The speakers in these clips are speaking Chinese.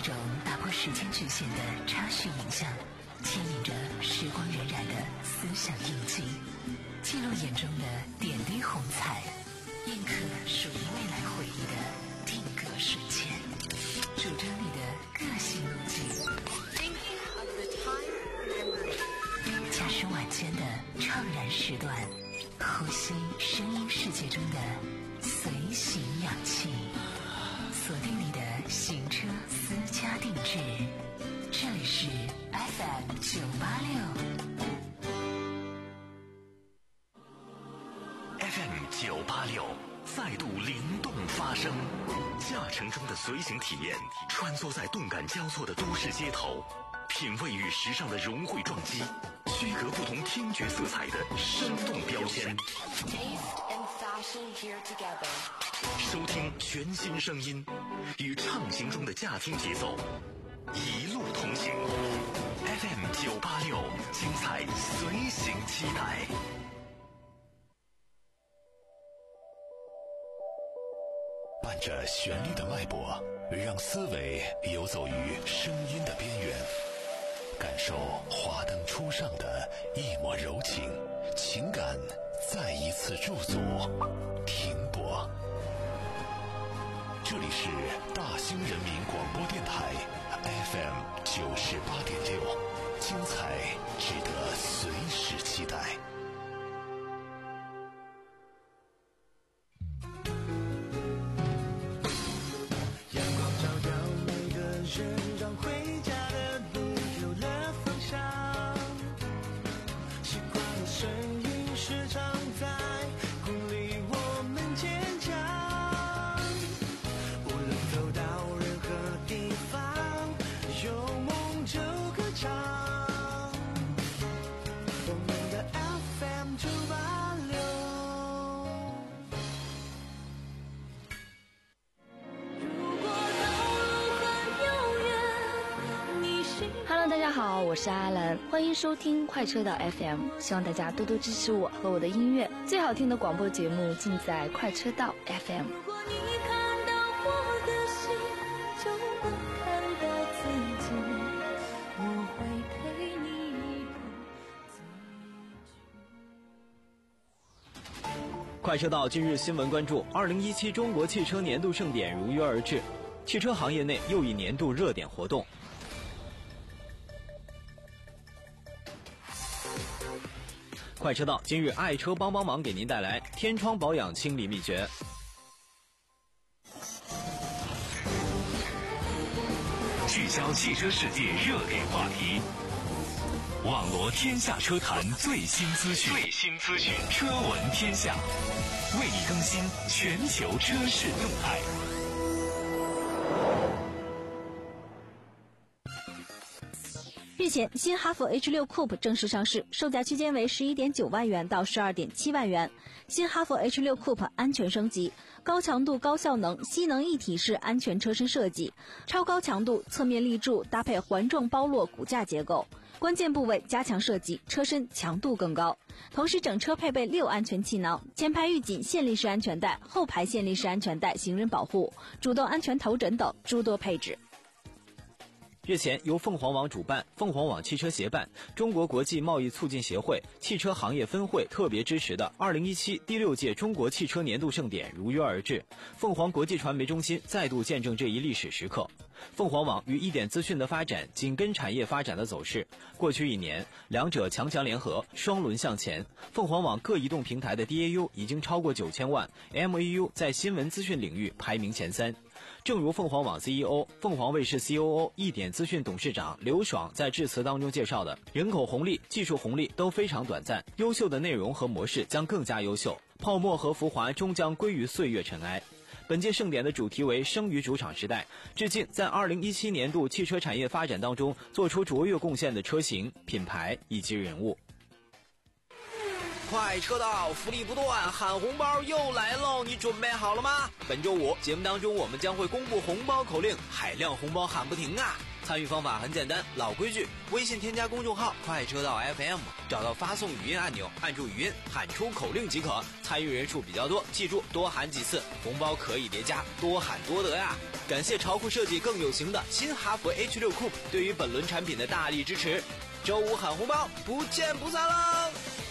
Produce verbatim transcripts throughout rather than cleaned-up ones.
种打破时间局限的插叙影像，牵引着时光荏苒的思想印记，记录眼中的点滴红彩，印刻属于未来回忆的定格瞬间，主张你的个性路径，驾驶晚间的怅然时段，呼吸声音世界中的随行氧气，锁定你的行车私家定制，这里是 F M 九八六 F M 九八六再度灵动发声，驾乘中的随行体验，穿梭在动感交错的都市街头，品味与时尚的融汇撞击，区隔不同听觉色彩的生动标签，收听全新声音，与畅行中的驾听节奏一路同行。 F M 九八六，精彩随行期待。伴着旋律的脉搏，让思维游走于声音的边缘，感受华灯初上的一抹柔情，情感再一次驻足停泊。这里是大兴人民广播电台 F M 九十八点六，精彩值得随时期待。 让回家的路有了方向，习惯的声音时常在鼓励我们坚强，无论走到任何地方，有梦就歌唱，我们的 F M 九八六。 Hello， 大家好，我是阿兰，欢迎收听快车道 F M， 希望大家多多支持我和我的音乐，最好听的广播节目尽在快车道 F M。 如果你看到我的心，就能看到自己，我会陪你走。 快车道今日新闻关注：二零一七中国汽车年度盛典如约而至，汽车行业内又一年度热点活动。快车道今日爱车帮帮忙给您带来天窗保养清理秘诀。 聚焦汽车世界热点话题，网罗天下车坛最新资讯，最新资讯，车闻天下，为你更新全球车市动态。 日前，新哈弗 H 六 Coupe 正式上市，售价区间为 十一点九万元到 十二点七万元。新哈弗 H 六 Coupe 安全升级，高强度高效能吸能一体式安全车身设计，超高强度侧面立柱搭配环状包络骨架结构，关键部位加强设计，车身强度更高。同时整车配备六安全气囊，前排预警线立式安全带，后排线立式安全带行人保护，主动安全头枕等诸多配置。 日前，由凤凰网主办、凤凰网汽车协办、中国国际贸易促进协会汽车行业分会特别支持的二零一七第六届中国汽车年度盛典如约而至，凤凰国际传媒中心再度见证这一历史时刻。凤凰网与一点资讯的发展紧跟产业发展的走势，过去一年，两者强强联合，双轮向前。凤凰网各移动平台的 D A U 已经超过九千万 ，M A U 在新闻资讯领域排名前三。正如凤凰网 C E O、凤凰卫视 C O O、一点资讯董事长刘爽在致辞当中介绍的，人口红利、技术红利都非常短暂，优秀的内容和模式将更加优秀，泡沫和浮华终将归于岁月尘埃。本届盛典的主题为生于主场时代，致敬在二零一七年度汽车产业发展当中做出卓越贡献的车型、品牌以及人物。 快车道福利不断，喊红包又来喽！你准备好了吗？本周五节目当中，我们将会公布红包口令，海量红包喊不停啊！ 参与方法很简单，老规矩，微信添加公众号快车道 F M， 找到发送语音按钮，按住语音喊出口令即可。参与人数比较多，记住多喊几次，红包可以叠加，多喊多得呀！感谢潮酷设计更有型的新哈弗 H 六 Coupe 对于本轮产品的大力支持。周五喊红包，不见不散喽！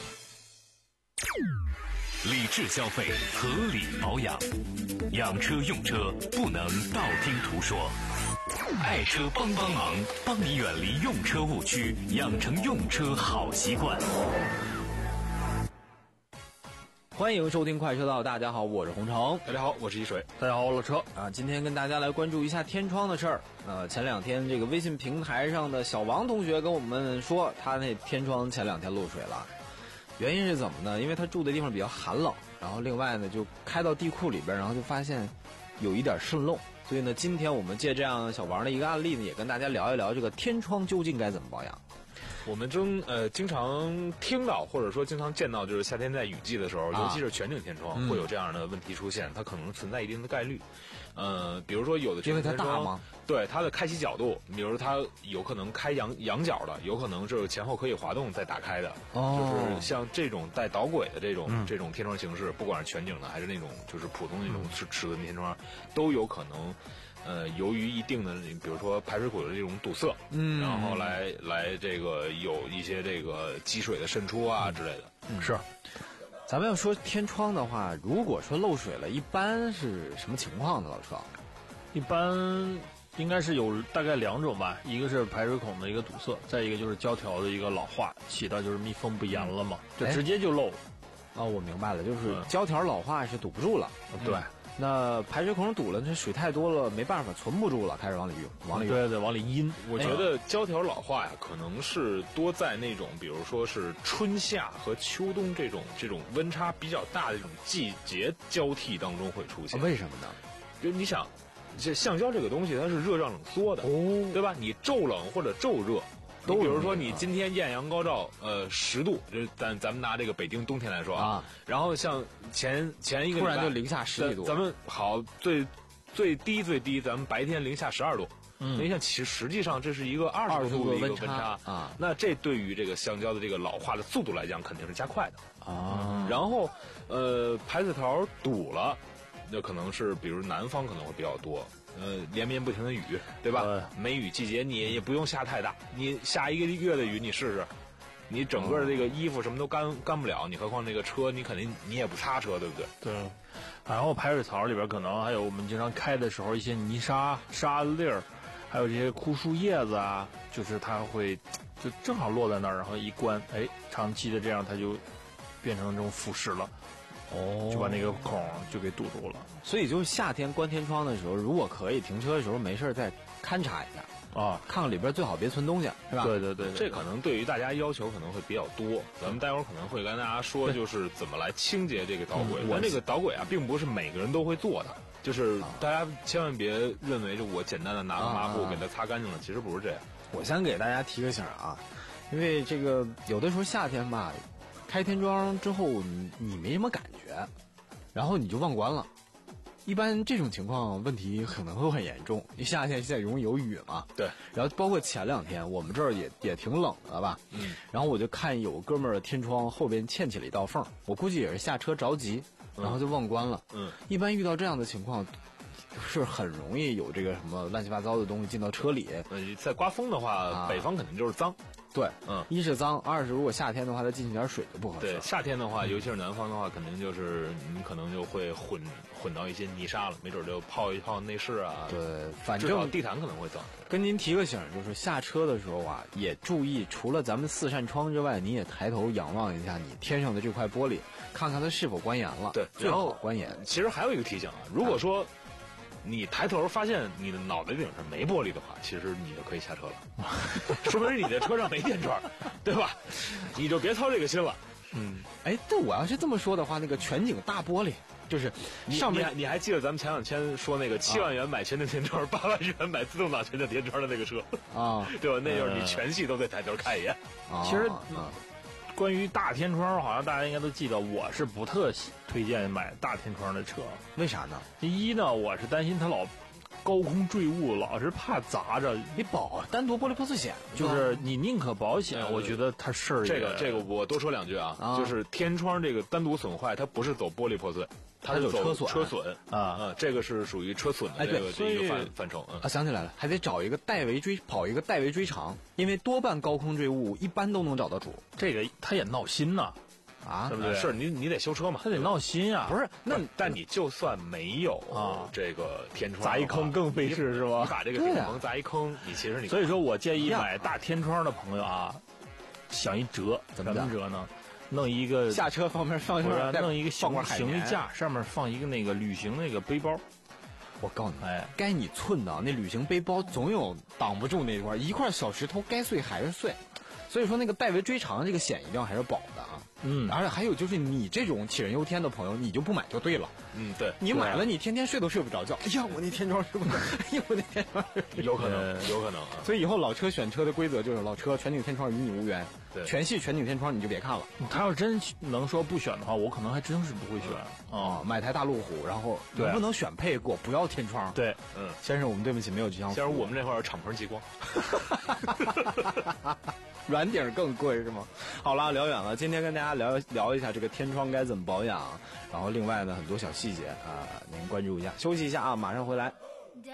理智消费，合理保养，养车用车不能道听途说。爱车帮帮忙，帮你远离用车误区，养成用车好习惯。 欢迎收听快车道，大家好，我是洪城。 大家好，我是一水。 大家好，我老车。 啊，今天跟大家来关注一下天窗的事儿。呃，前两天这个微信平台上的小王同学跟我们说，他那天窗前两天漏水了。原因是怎么呢？因为他住的地方比较寒冷，然后另外呢就开到地库里边，然后就发现有一点渗漏。所以呢，今天我们借这样小王的一个案例呢，也跟大家聊一聊这个天窗究竟该怎么保养。 我们经呃经常听到或者说经常见到，就是夏天在雨季的时候， 啊、 尤其是全景天窗、嗯、会有这样的问题出现，它可能存在一定的概率。呃，比如说有的因为它大吗？ 对，它的开启角度，比如说它有可能开仰仰角的，有可能是前后可以滑动再打开的。哦，就是像这种带导轨的这种、嗯、这种天窗形式，不管是全景的还是那种就是普通那种尺尺寸天窗，都有可能。呃，由于一定的，比如说排水口的这种堵塞，嗯，然后来来这个有一些这个积水的渗出啊之类的。 嗯，是。咱们要说天窗的话，如果说漏水了，一般是什么情况呢？老车？ 一般应该是有大概两种吧，一个是排水孔的一个堵塞，再一个就是胶条的一个老化，起到就是密封不严了嘛，就直接就漏。 哦，我明白了，就是胶条老化是堵不住了。 嗯、对。 那排水孔堵了，这水太多了，没办法，存不住了，开始往里涌，往里涌， 对对，往里阴。 我觉得胶条老化呀，可能是多在那种，比如说是春夏和秋冬这种这种温差比较大的这种季节交替当中会出现。 为什么呢？ 就你想，这橡胶这个东西它是热胀冷缩的，哦，对吧？你骤冷或者骤热。都比如说，你今天艳阳高照，呃，十度，就咱咱们拿这个北京冬天来说啊，然后像前前一个突然就零下十几度， 咱们好最最低最低，咱们白天零下十二度，嗯，那像其实际上这是一个二十度的一个温差啊，那这对于这个橡胶的这个老化的速度来讲，肯定是加快的啊。然后呃，排水槽堵了，那可能是比如南方可能会比较多。呃，连绵不停的雨，对吧？呃、梅雨季节，你也不用下太大，你下一个月的雨，你试试，你整个这个衣服什么都干干不了，你何况那个车，你肯定你也不擦车，对不对？ 对。然后排水槽里边可能还有我们经常开的时候一些泥沙、沙粒儿，还有这些枯树叶子啊，就是它会就正好落在那儿，然后一关，哎，长期的这样它就变成这种腐蚀了。哦，就把那个孔就给堵住了。 所以就是夏天关天窗的时候，如果可以停车的时候没事再勘察一下啊，看看里边最好别存东西，是吧？ 对对 对, 对， 这可能对于大家要求可能会比较多。咱们待会儿可能会跟大家说，就是怎么来清洁这个导轨。但、嗯、这个导轨啊，并不是每个人都会做的，就是大家千万别认为就我简单的拿个抹布给它擦干净了，其实不是这样。 我先给大家提个醒啊，因为这个有的时候夏天吧。开天窗之后你你没什么感觉，然后你就忘关了。一般这种情况问题可能会很严重，因为夏天现在容易有雨嘛。 对。 然后包括前两天我们这儿也也挺冷的吧。嗯。然后我就看有哥们儿的天窗后边嵌起了一道缝，我估计也是下车着急，然后就忘关了。嗯。一般遇到这样的情况。是很容易有这个什么乱七八糟的东西进到车里。 呃，在刮风的话，啊、北方肯定就是脏。 对，嗯，一是脏，二是如果夏天的话，它进去点水就不合适。 对，夏天的话，尤其是南方的话，肯定就是你可能就会混混到一些泥沙了，没准就泡一泡内饰啊。 对，反正地毯可能会脏。 跟您提个醒，就是下车的时候啊，也注意，除了咱们四扇窗之外，你也抬头仰望一下你天上的这块玻璃，看看它是否关严了。 对， 最好关严。 其实还有一个提醒啊，如果说。你抬头发现你的脑袋顶上没玻璃的话，其实你就可以下车了，说明你的车上没电钻，对吧？你就别操这个心了。 嗯，哎，但我要是这么说的话，那个全景大玻璃，就是上面你, 你, 你还记得咱们前两天说那个七万元买全景天窗，八、啊、万元买自动挡全景天窗的那个车啊？对吧？那就是你全系都得抬头看一眼。 啊、其实。啊关于大天窗，好像大家应该都记得，我是不特推荐买大天窗的车。 为啥呢？ 第一呢，我是担心它老高空坠物老是怕砸着， 你保单独玻璃破碎险， 就是你宁可保险，嗯、我觉得它事儿这个这个我多说两句啊，啊就是天窗这个单独损坏，它不是走玻璃破碎。它是走车损， 车损啊啊，这个是属于车损的这个这个范范畴。 啊，想起来了，还得找一个代为追跑一个代为追偿，因为多半高空坠物一般都能找到主。 这个他也闹心呐， 啊， 对不对？是你你得修车嘛， 他得闹心啊。 不是，那但你就算没有啊这个天窗， 砸一坑更费事是吧？ 你把这个天窗砸一坑，你其实你所以说我建议买大天窗的朋友啊，想一折， 怎么折呢？弄一个下车方面放一个，弄一个行行李架，上面放一个那个旅行那个背包。 我告诉你， 哎， 该你寸的那旅行背包总有挡不住那块一块小石头，该碎还是碎。所以说那个代为追偿这个险一定要还是保的啊。 嗯， 而且还有就是你这种杞人忧天的朋友，你就不买就对了。 嗯，对， 你买了你天天睡都睡不着觉。哎呀，我那天窗是不是？哎呀，我那天窗有可能，有可能啊。 所以以后老车选车的规则就是老车全景天窗与你无缘。 对， 全系全景天窗你就别看了。 他要真能说不选的话，我可能还真是不会选啊、嗯。买台大路虎，然后能不能选配给我不要天窗？ 对， 嗯，先生，我们对不起，没有这项。 先生，我们这块有敞篷极光。 软顶更贵是吗？好了，聊远了。今天跟大家聊聊一下这个天窗该怎么保养，然后另外呢很多小细节啊、呃，您关注一下。休息一下啊，马上回来。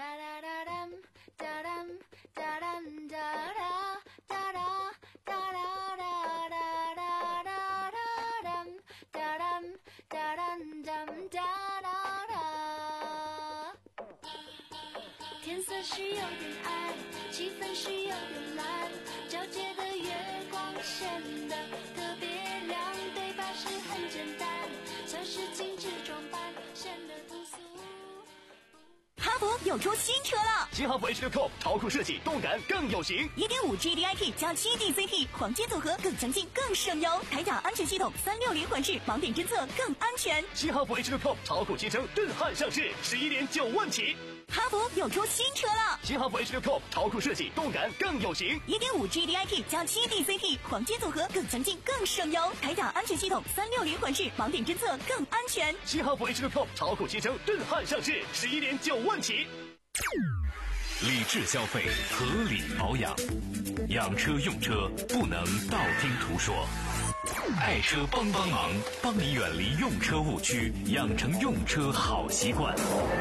天色是有点暗，气氛是有点蓝，皎洁的月光显得特别亮，对白是很简单，像是精致装扮，显得朴素。 哈弗又出新车了， 新哈弗 H 六 Coupe 超酷设计，动感更有型， 一点五 G D I P 加七 D C T 黄金组合更强劲更省油，铠甲安全系统三六零环视盲点侦测更安全。 新哈弗 H 六 Coupe 超酷汽车震撼上市，十一点九万起。 哈弗又出新车了， 新哈弗 H 六 Coupe 超酷设计，动感更有型， 一点五 G D I P 加七 D C T 黄金组合更强劲更省油，铠甲安全系统三六零环视盲点侦测更安全。 新哈弗 H 六 Coupe 超酷汽车震撼上市，十一点九万起。理智消费，合理保养，养车用车不能道听途说。爱车帮帮忙，帮你远离用车误区，养成用车好习惯。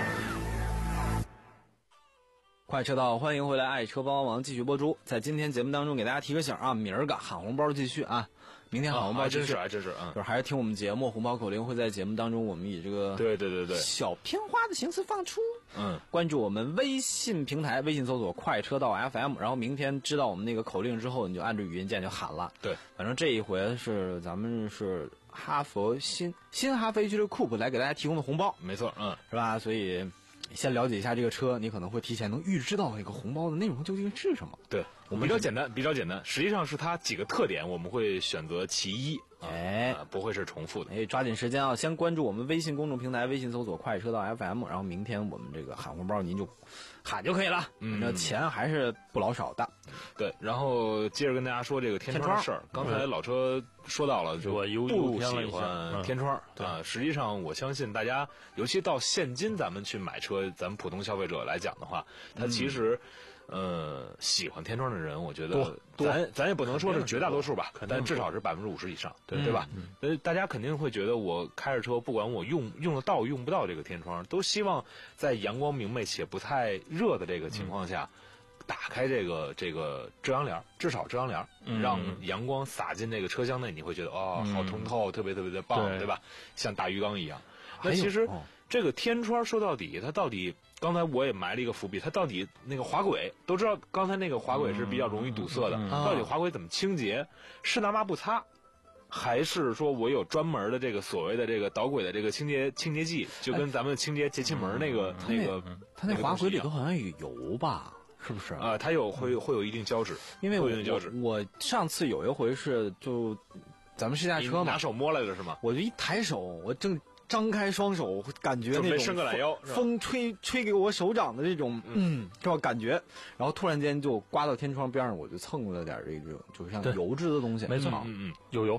快车道，欢迎回来！爱车帮帮忙继续播出。在今天节目当中，给大家提个醒啊，明儿个喊红包继续啊，明天喊红包继续， 啊、真是，真是啊， 就是还是听我们节目，红包口令会在节目当中，我们以这个对对对对小片花的形式放出。 嗯， 关注我们微信平台，微信搜索快车道 F M， 然后明天知道我们那个口令之后，你就按着语音键就喊了。 对， 反正这一回是咱们是哈佛新新哈弗 H 六 Coupe 来给大家提供的红包， 没错，嗯， 是吧？所以先了解一下这个车，你可能会提前能预知到这个红包的内容究竟是什么。 对，我们比较简单，比较简单，实际上是它几个特点，我们会选择其一。 哎、 啊，不会是重复的。 哎，抓紧时间啊！先关注我们微信公众平台，微信搜索“快车道 F M”， 然后明天我们这个喊红包，您就喊就可以了。 嗯， 那钱还是不老少的。 对，然后接着跟大家说这个天窗的事儿。刚才老车说到了，就我不喜欢天窗、 嗯、 啊。实际上，我相信大家，尤其到现今咱们去买车，咱们普通消费者来讲的话，他其实。嗯呃，喜欢天窗的人，我觉得咱咱也不能说是绝大多数吧，但至少是百分之五十以上，对对吧？呃、嗯，大家肯定会觉得我开着车，不管我用用得到用不到这个天窗，都希望在阳光明媚且不太热的这个情况下，嗯、打开这个这个遮阳帘，至少遮阳帘，嗯、让阳光洒进这个车厢内，你会觉得哦，好通透，嗯、特别特别的棒，对, 对吧？像大鱼缸一样。那其实、哦、这个天窗说到底，它到底。刚才我也埋了一个伏笔，它到底那个滑轨都知道，刚才那个滑轨是比较容易堵塞的，嗯嗯、到底滑轨怎么清洁？是拿抹布擦，还是说我有专门的这个所谓的这个导轨的这个清洁清洁剂，就跟咱们清洁节气门那个、 嗯、 那个， 它那滑轨里头好像有油吧？是不是？ 啊、呃，它有会会有一定胶质， 因为我胶质我上次有一回是就咱们试驾车嘛， 拿手摸来的是吗？ 我就一抬手，我正。张开双手，感觉那种伸个懒腰， 风吹吹给我手掌的这种，嗯，这种感觉，然后突然间就刮到天窗边上，我就蹭了点这种，就像油脂的东西。 没错， 嗯嗯， 有油，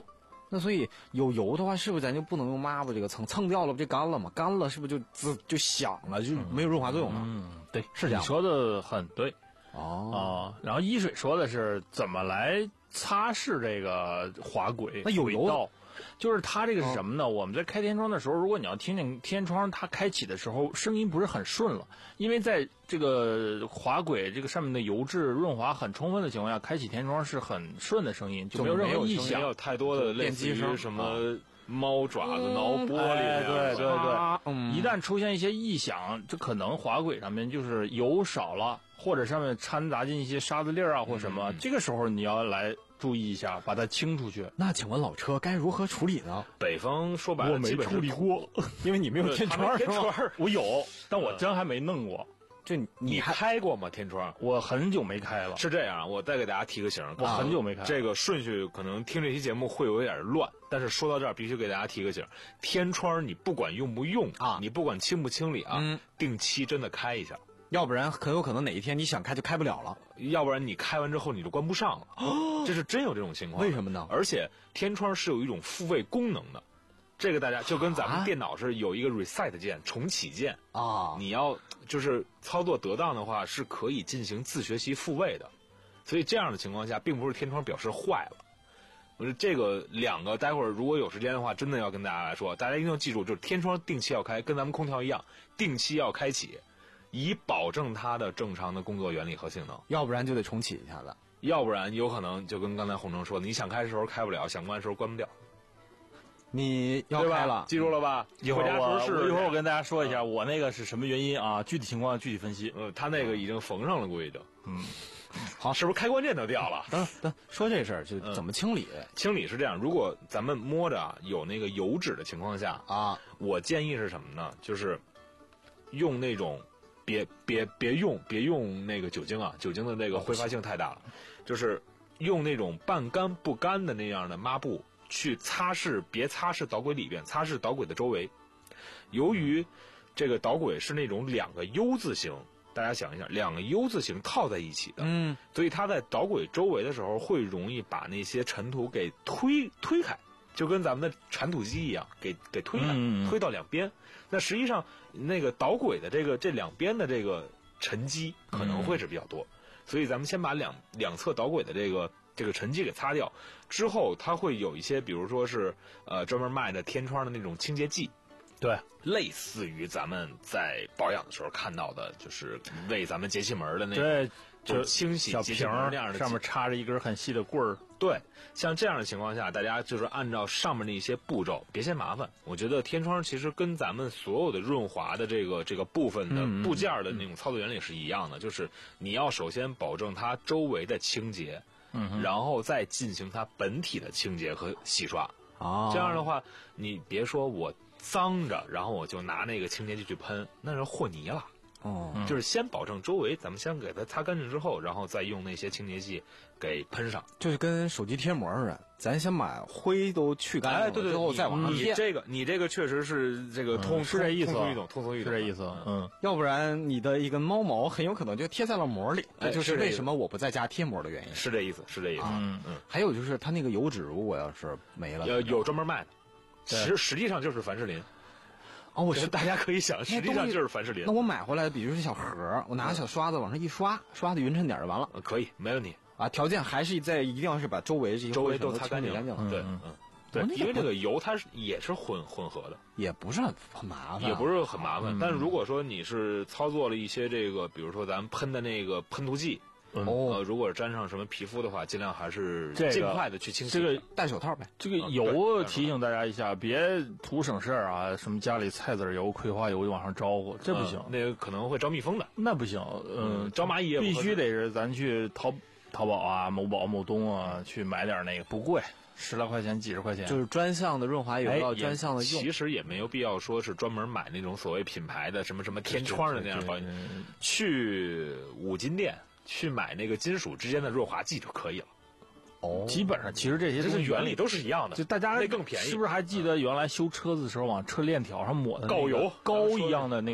那所以有油的话，是不是咱就不能用抹布这个蹭？蹭掉了不就干了吗？干了是不是就滋就响了，就没有润滑作用了？ 嗯，对， 是这样。 你说的很对。 哦、 啊，然后一水说的是怎么来擦拭这个滑轨？ 那有油。 就是它这个是什么呢？哦、我们在开天窗的时候，如果你要听见天窗它开启的时候声音不是很顺了，因为在这个滑轨这个上面的油质润滑很充分的情况下，开启天窗是很顺的声音，就没有任何异响， 没有太多的类似于什么猫爪子挠玻璃、 哎，对对对、 嗯， 一旦出现一些异响，这可能滑轨上面就是油少了，或者上面掺杂进一些沙子粒儿啊或什么、嗯，这个时候你要来注意一下，把它清出去。 那请问老车该如何处理呢？ 北方说白了， 我没处理过， 因为你没有天窗是吧？ 我有，但我真还没弄过。 就你你开过吗？天窗？ 我很久没开了。 是这样，我再给大家提个醒， 我很久没开了。 这个顺序可能听这期节目会有点乱，但是说到这儿必须给大家提个醒：天窗你不管用不用啊，你不管清不清理啊，嗯、定期真的开一下。 要不然很有可能哪一天你想开就开不了了， 要不然你开完之后你就关不上了。哦，这是真有这种情况。 为什么呢？ 而且天窗是有一种复位功能的，这个大家就跟咱们电脑是有一个 reset 键、重启键啊。你要就是操作得当的话，是可以进行自学习复位的。所以这样的情况下，并不是天窗表示坏了。我说这个两个，待会儿如果有时间的话，真的要跟大家来说，大家一定要记住，就是天窗定期要开，跟咱们空调一样，定期要开启。以保证它的正常的工作原理和性能， 要不然就得重启一下子， 要不然有可能就跟刚才洪城说的，你想开的时候开不了，想关的时候关不掉。 你要开了， 记住了吧？ 一会儿我一会儿我跟大家说一下，我那个是什么原因啊？具体情况具体分析。 呃，他那个已经缝上了，估计就嗯， 好，是不是开关键都掉了？ 等等，说这事儿就怎么清理？ 嗯、清理是这样，如果咱们摸着有那个油脂的情况下啊，我建议是什么呢？就是用那种。别别别用别用那个酒精啊，酒精的那个挥发性太大了，就是用那种半干不干的那样的抹布去擦拭，别擦拭导轨里边，擦拭导轨的周围。由于这个导轨是那种两个 U 字形，大家想一下，两个 U 字形套在一起的，嗯，所以它在导轨周围的时候会容易把那些尘土给推推开。就跟咱们的铲土机一样，给给推开，嗯、推到两边。那实际上，那个导轨的这个这两边的这个沉积可能会是比较多，嗯、所以咱们先把两两侧导轨的这个这个沉积给擦掉，之后它会有一些，比如说是呃专门卖的天窗的那种清洁剂， 对， 类似于咱们在保养的时候看到的，就是为咱们节气门的那对。 就清洗小瓶那样的， 上面插着一根很细的棍儿。 对，像这样的情况下，大家就是按照上面的一些步骤，别嫌麻烦。我觉得天窗其实跟咱们所有的润滑的这个这个部分的部件的那种操作原理是一样的，嗯、就是你要首先保证它周围的清洁，嗯，然后再进行它本体的清洁和洗刷。啊，这样的话，你别说我脏着，然后我就拿那个清洁剂去喷，那是和泥了。哦，就是先保证周围，咱们先给它擦干净之后，然后再用那些清洁剂给喷上， 就是跟手机贴膜似的，咱先把灰都去干净了， 哎，对对， 之后再往上贴。 你这个，你这个确实是这个通， 是这意思， 通俗易懂，通俗易懂， 是这意思。嗯， 要不然你的一根猫毛很有可能就贴在了膜里，这就是为什么我不在家贴膜的原因。 是这意思，是这意思。 嗯嗯。还有就是它那个油脂，如果要是没了， 呃，有专门卖的，实实际上就是凡士林。 哦，我大家可以想，实际上就是凡士林。 那我买回来，比如是小盒，我拿小刷子往上一刷，刷的匀称点就完了。 可以，没问题啊。条件还是在一定要是把周围这些周围都擦干净干净了。 对，嗯，对，因为这个油它是也是混混合的， 也不是很很麻烦， 也不是很麻烦。但是如果说你是操作了一些这个，比如说咱们喷的那个喷涂剂。哦、呃，如果沾上什么皮肤的话，尽量还是尽快的去清洗。 这个戴手套呗。 这个油提醒大家一下，别图省事儿啊！什么家里菜籽油、葵花油就往上招呼，这不行、 嗯，那个可能会招蜜蜂的。 那不行，嗯， 嗯招蚂蚁也必须得是咱去淘淘宝啊、某宝、某东啊去买点那个，不贵，十来块钱、几十块钱， 就是专项的润滑油要专项的用。 其实也没有必要说是专门买那种所谓品牌的什么什么天窗的那样保险，去五金店。去买那个金属之间的润滑剂就可以了。 哦，基本上其实这些这是原理都是一样的， 就大家那更便宜。 是不是还记得原来修车子的时候往车链条上抹的、那个、 膏油膏一样的那个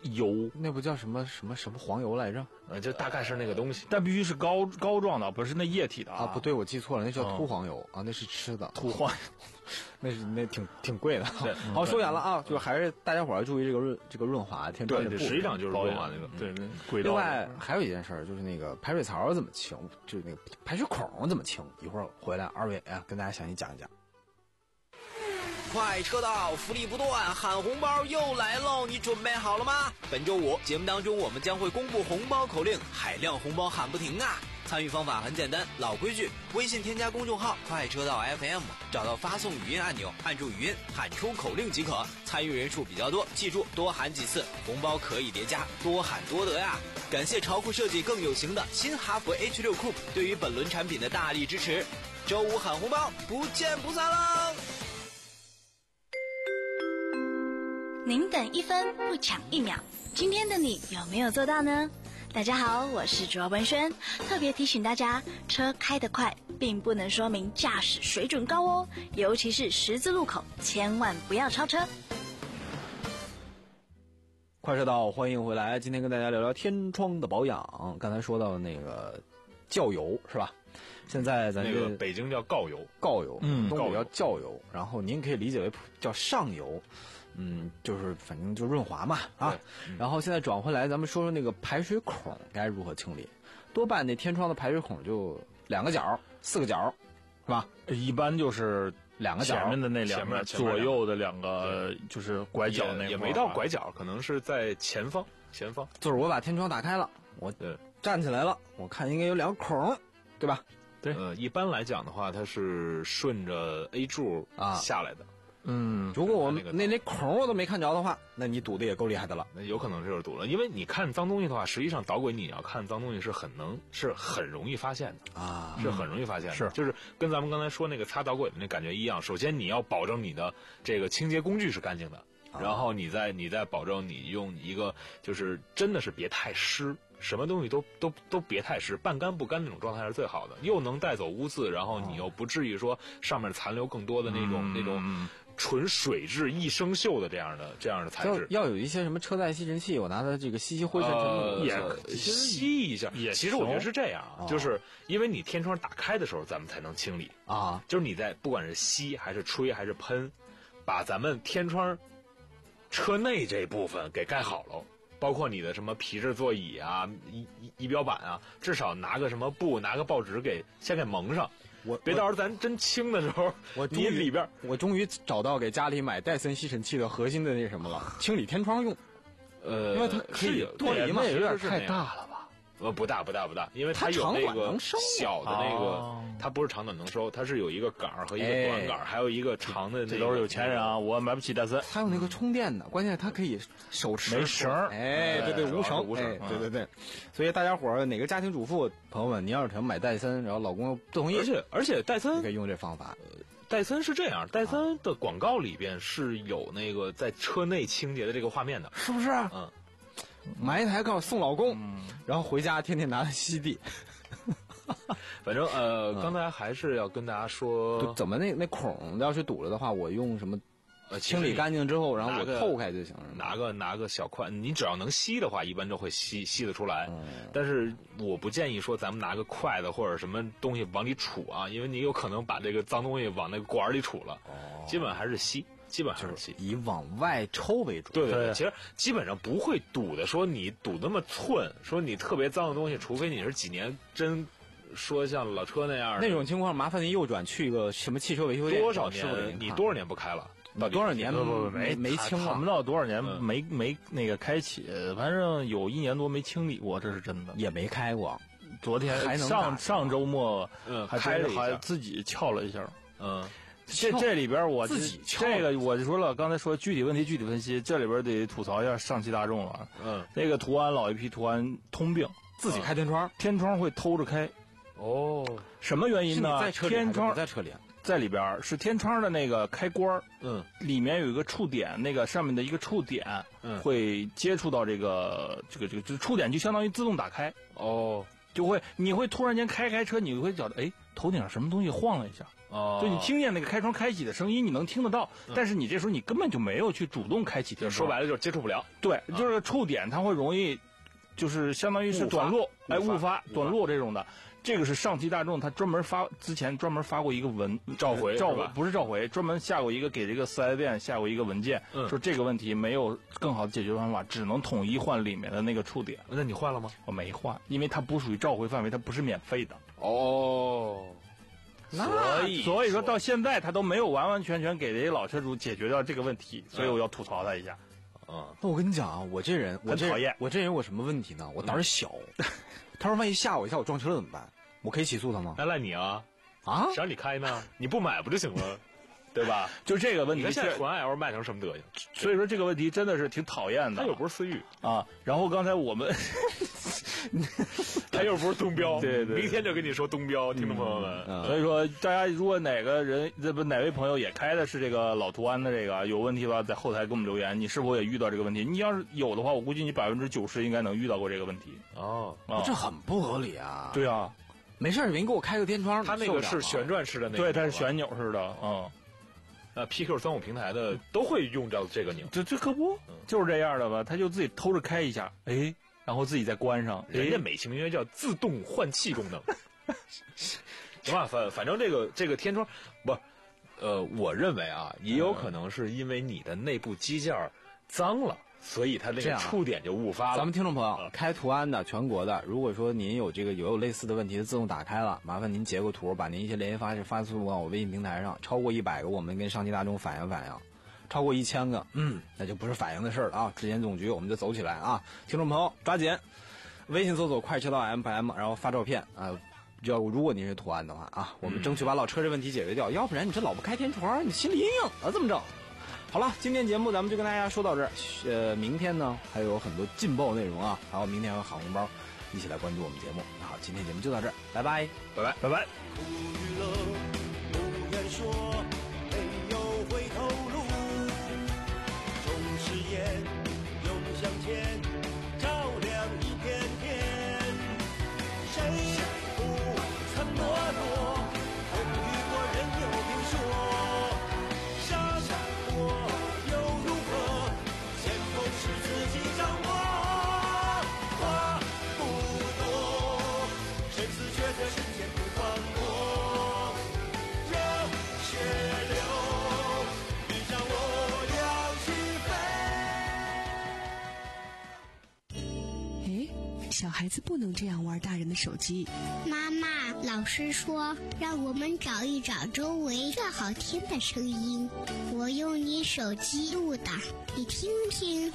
油， 那不叫什么什么什么黄油来着？ 呃，就大概是那个东西， 但必须是膏膏状的，不是那液体的啊。不对，我记错了，那叫秃黄油、嗯、啊，那是吃的秃黄， 那是那挺挺贵的。对，好，说远了啊，就还是大家伙儿注意这个润这个润滑天窗的布， 实际上就是润滑那个。 对对。轨道。 另外还有一件事儿，就是那个排水槽怎么清，就是那个排水孔怎么清。一会儿回来，二位啊跟大家详细讲一讲。 快车道福利不断，喊红包又来喽！你准备好了吗？本周五节目当中，我们将会公布红包口令，海量红包喊不停啊！参与方法很简单，老规矩，微信添加公众号快车道 F M， 找到发送语音按钮，按住语音喊出口令即可。参与人数比较多，记住多喊几次，红包可以叠加，多喊多得呀！感谢潮酷设计更有型的新哈弗 H 六 Coupe 对于本轮产品的大力支持。周五喊红包，不见不散喽！ 您等一分不抢一秒，今天的你有没有做到呢？大家好，我是主要文轩，特别提醒大家，车开得快并不能说明驾驶水准高哦，尤其是十字路口，千万不要超车。 快车道，欢迎回来，今天跟大家聊聊天窗的保养。刚才说到那个校油是吧？现在咱这个北京叫告油， 告油， 嗯， 东北叫校油，然后您可以理解为叫上油。嗯，就是反正就润滑嘛啊，嗯、然后现在转回来，咱们说说那个排水孔该如何清理。多半那天窗的排水孔就两个角、四个角，是吧？ 一般就是两个角， 前面的那两个，左右的两个就是拐角那也没到拐角，可能是在前方。前方就是我把天窗打开了，我站起来了，我看应该有两个孔，对吧？ 对，呃，一般来讲的话，它是顺着 A 柱啊下来的。 嗯，如果我们那那孔我都没看着的话，那你堵的也够厉害的了。 那有可能就是堵了，因为你看脏东西的话，实际上导轨你要看脏东西是很能是很容易发现的啊， 是很容易发现的。 是， 就是跟咱们刚才说那个擦导轨的那感觉一样。首先你要保证你的这个清洁工具是干净的，啊、然后你再你再保证你用一个就是真的是别太湿。什么东西都都都别太湿，半干不干那种状态是最好的，又能带走污渍，然后你又不至于说上面残留更多的那种、嗯、那种纯水质易生锈的这样的这样的材质。 要有一些什么车载吸尘器，我拿它这个吸吸灰尘什么的， 也吸一下。也其实我觉得是这样，哦、就是因为你天窗打开的时候，咱们才能清理啊。 就是你在不管是吸还是吹还是喷，把咱们天窗车内这部分给盖好了。包括你的什么皮质座椅啊、仪仪表板啊，至少拿个什么布、拿个报纸给先给蒙上。 我别到时候咱真清的时候， 我你里边我终于找到给家里买戴森吸尘器的核心的那什么了，清理天窗用。 呃， 因为它可以多理嘛， 有点太大了吧？ 呃，不大不大不大，因为它有那个小的那个，哦、它不是长短能收，它是有一个杆儿和一个短杆儿，哎、还有一个长的、那个。 这都是有钱人啊，我买不起戴森。 它有那个充电的，关键它可以手持， 没绳儿。 哎，对对，无绳， 无绳， 哎，对对对。所以大家伙儿哪个家庭主妇朋友们，你要是想买戴森，然后老公不同意， 而且而且戴森你可以用这方法。 戴森是这样，戴森的广告里边是有那个在车内清洁的这个画面的， 是不是？ 嗯。 买一台告诉送老公，嗯、然后回家天天拿它吸地。 反正呃，嗯、刚才还是要跟大家说， 怎么那那孔要是堵了的话，我用什么呃清理干净之后，然后我透开就行了。 拿个拿个小筷，你只要能吸的话，一般都会吸吸得出来。 嗯、 但是我不建议说咱们拿个筷子或者什么东西往里杵啊，因为你有可能把这个脏东西往那个管里杵了。 哦， 基本还是吸。基本上是以往外抽为主， 对对对，其实基本上不会堵的。说你堵那么寸，说你特别脏的东西，除非你是几年真说像老车那样那种情况，麻烦您右转去一个什么汽车维修店。 多少年？你多少年不开了？ 你多少年不不没没清了？ 看不到多少年没没那个开启，反正有一年多没清理过，这是真的。 也没开过， 昨天还能上上周末嗯还开了一下， 还自己撬了一下， 嗯。 这这里边我自己这个我就说了，刚才说具体问题具体分析，这里边得吐槽一下上汽大众了。 嗯， 那个途安老一批途安通病， 自己开天窗， 天窗会偷着开。 哦， 什么原因呢？ 在车里天窗在车里， 在里边是天窗的那个开关， 嗯， 里面有一个触点，那个上面的一个触点， 嗯， 会接触到这个这个这个这个触点，就相当于自动打开。 哦。 就会你会突然间开开车，你会觉得哎头顶上什么东西晃了一下。 哦， 就你听见那个开窗开启的声音，你能听得到，嗯、但是你这时候你根本就没有去主动开启天窗， 说白了就是接触不了。 对，啊、就是触点它会容易，就是相当于是短路，哎，误发、短路这种的。这个是上汽大众，他专门发之前专门发过一个文召回， 召回不是召回，专门下过一个给这个四 S 店下过一个文件，嗯、说这个问题没有更好的解决方法，只能统一换里面的那个触点。 那你换了吗？ 我没换，因为它不属于召回范围，它不是免费的。 哦。 所以，所以说到现在他都没有完完全全给这些老车主解决掉这个问题，所以我要吐槽他一下。 啊，那我跟你讲啊，我这人很讨厌， 我这人有什么问题呢？我胆儿小，他说万一吓我一下，我撞车了怎么办？我可以起诉他吗？ 那赖你啊！ 啊， 谁让你开呢？你不买不就行了？对吧？ 就这个问题， 你看现在途安 L 卖成什么德行？ 所以说这个问题真的是挺讨厌的。 他又不是思域啊，然后刚才我们， 他又不是东标， 对 对, 对， 明天就跟你说东标，听众朋友们。 嗯、所以说大家如果哪个人这不哪位朋友也开的是这个老途安的这个有问题的话，在后台给我们留言，你是否也遇到这个问题？你要是有的话，我估计你百分之九十应该能遇到过这个问题。 哦， 啊、 这很不合理啊！ 对啊， 没事，您给我开个天窗， 他那个是旋转式的那个， 对，它是旋钮式的，嗯。 呃 ，P Q 三五平台的都会用到这个钮， 这这可不、嗯、就是这样的吧？他就自己偷着开一下，哎，然后自己再关上， 人家美其名曰叫自动换气功能。行吧，反反正这个这个天窗不，呃，我认为啊，也有可能是因为你的内部机件脏了。所以它那个触点就误发了。 咱们听众朋友，开途安的全国的，如果说您有这个有有类似的问题，自动打开了，麻烦您截个图，把您一些联系方式发送到我微信平台上。超过一百个，我们跟上汽大众反映反映；超过一千个，嗯，那就不是反映的事了啊。质检总局我们就走起来啊！听众朋友，抓紧，微信搜索快车道 M M， 然后发照片啊。要如果您是途安的话啊，我们争取把老车这问题解决掉，嗯、要不然你这老不开天窗，你心理阴影啊，这么整。好了，今天节目咱们就跟大家说到这儿。呃，明天呢还有很多劲爆内容啊，还有明天有好红包，一起来关注我们节目。那好，今天节目就到这儿，拜拜， 拜拜， 拜拜。 不愿说，没有回头路，总是眼涌向前，照亮一片天。谁不曾堕落？风雨过，人有评说。 小孩子不能这样玩大人的手机。 妈妈，老师说让我们找一找周围最好听的声音，我用你手机录的，你听听。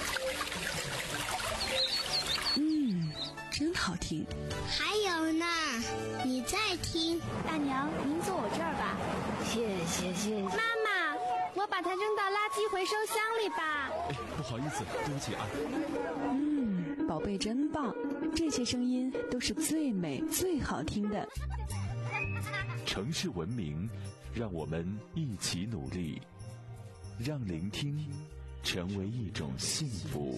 嗯，真好听。 还有呢，你再听。 大娘，您坐我这儿吧。 谢谢谢谢。 妈妈，我把它扔到垃圾回收箱里吧。 哎，不好意思，对不起啊。 嗯，宝贝真棒，这些声音都是最美最好听的。 城市文明，让我们一起努力，让聆听成为一种幸福。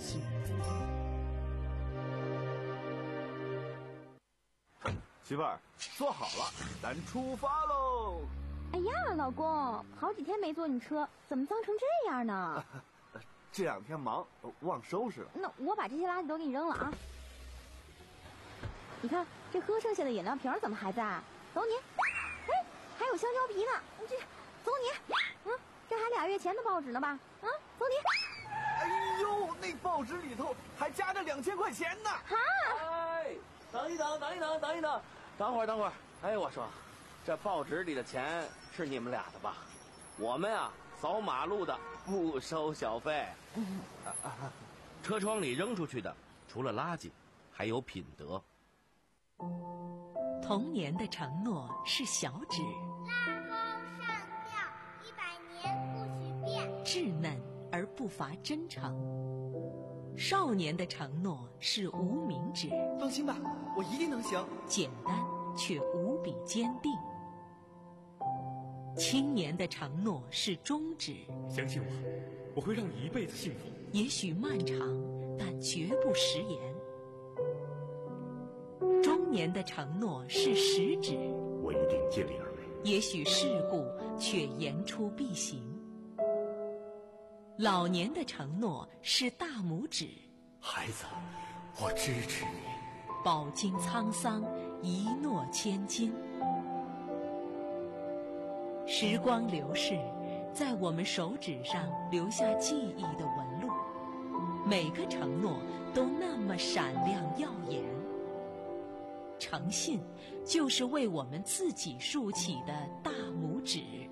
媳妇儿，坐好了，咱出发喽！ 哎呀，老公，好几天没坐你车，怎么脏成这样呢？ 这两天忙，忘收拾了。 那我把这些垃圾都给你扔了啊！你看，这喝剩下的饮料瓶怎么还在？走你！哎，还有香蕉皮呢，这走你！嗯，这还俩月前的报纸呢吧？啊，走你！ 哎呦，那报纸里头还夹着两千块钱呢！ 哈！ 哎，等一等，等一等，等一等，等会儿，等会儿。哎，我说，这报纸里的钱是你们俩的吧？我们啊，扫马路的不收小费。 车窗里扔出去的，除了垃圾，还有品德。 童年的承诺是小指， 拉钩上吊，一百年不许变， 稚嫩而不乏真诚。少年的承诺是无名指， 放心吧，我一定能行。 简单却无比坚定。青年的承诺是中指， 相信我，我会让你一辈子幸福。 也许漫长，但绝不食言。中年的承诺是实指， 我一定尽力而为。 也许事故却言出必行。老年的承诺是大拇指， 孩子，我支持你。 饱经沧桑，一诺千金。时光流逝，在我们手指上留下记忆的纹路，每个承诺都那么闪亮耀眼。诚信就是为我们自己竖起的大拇指。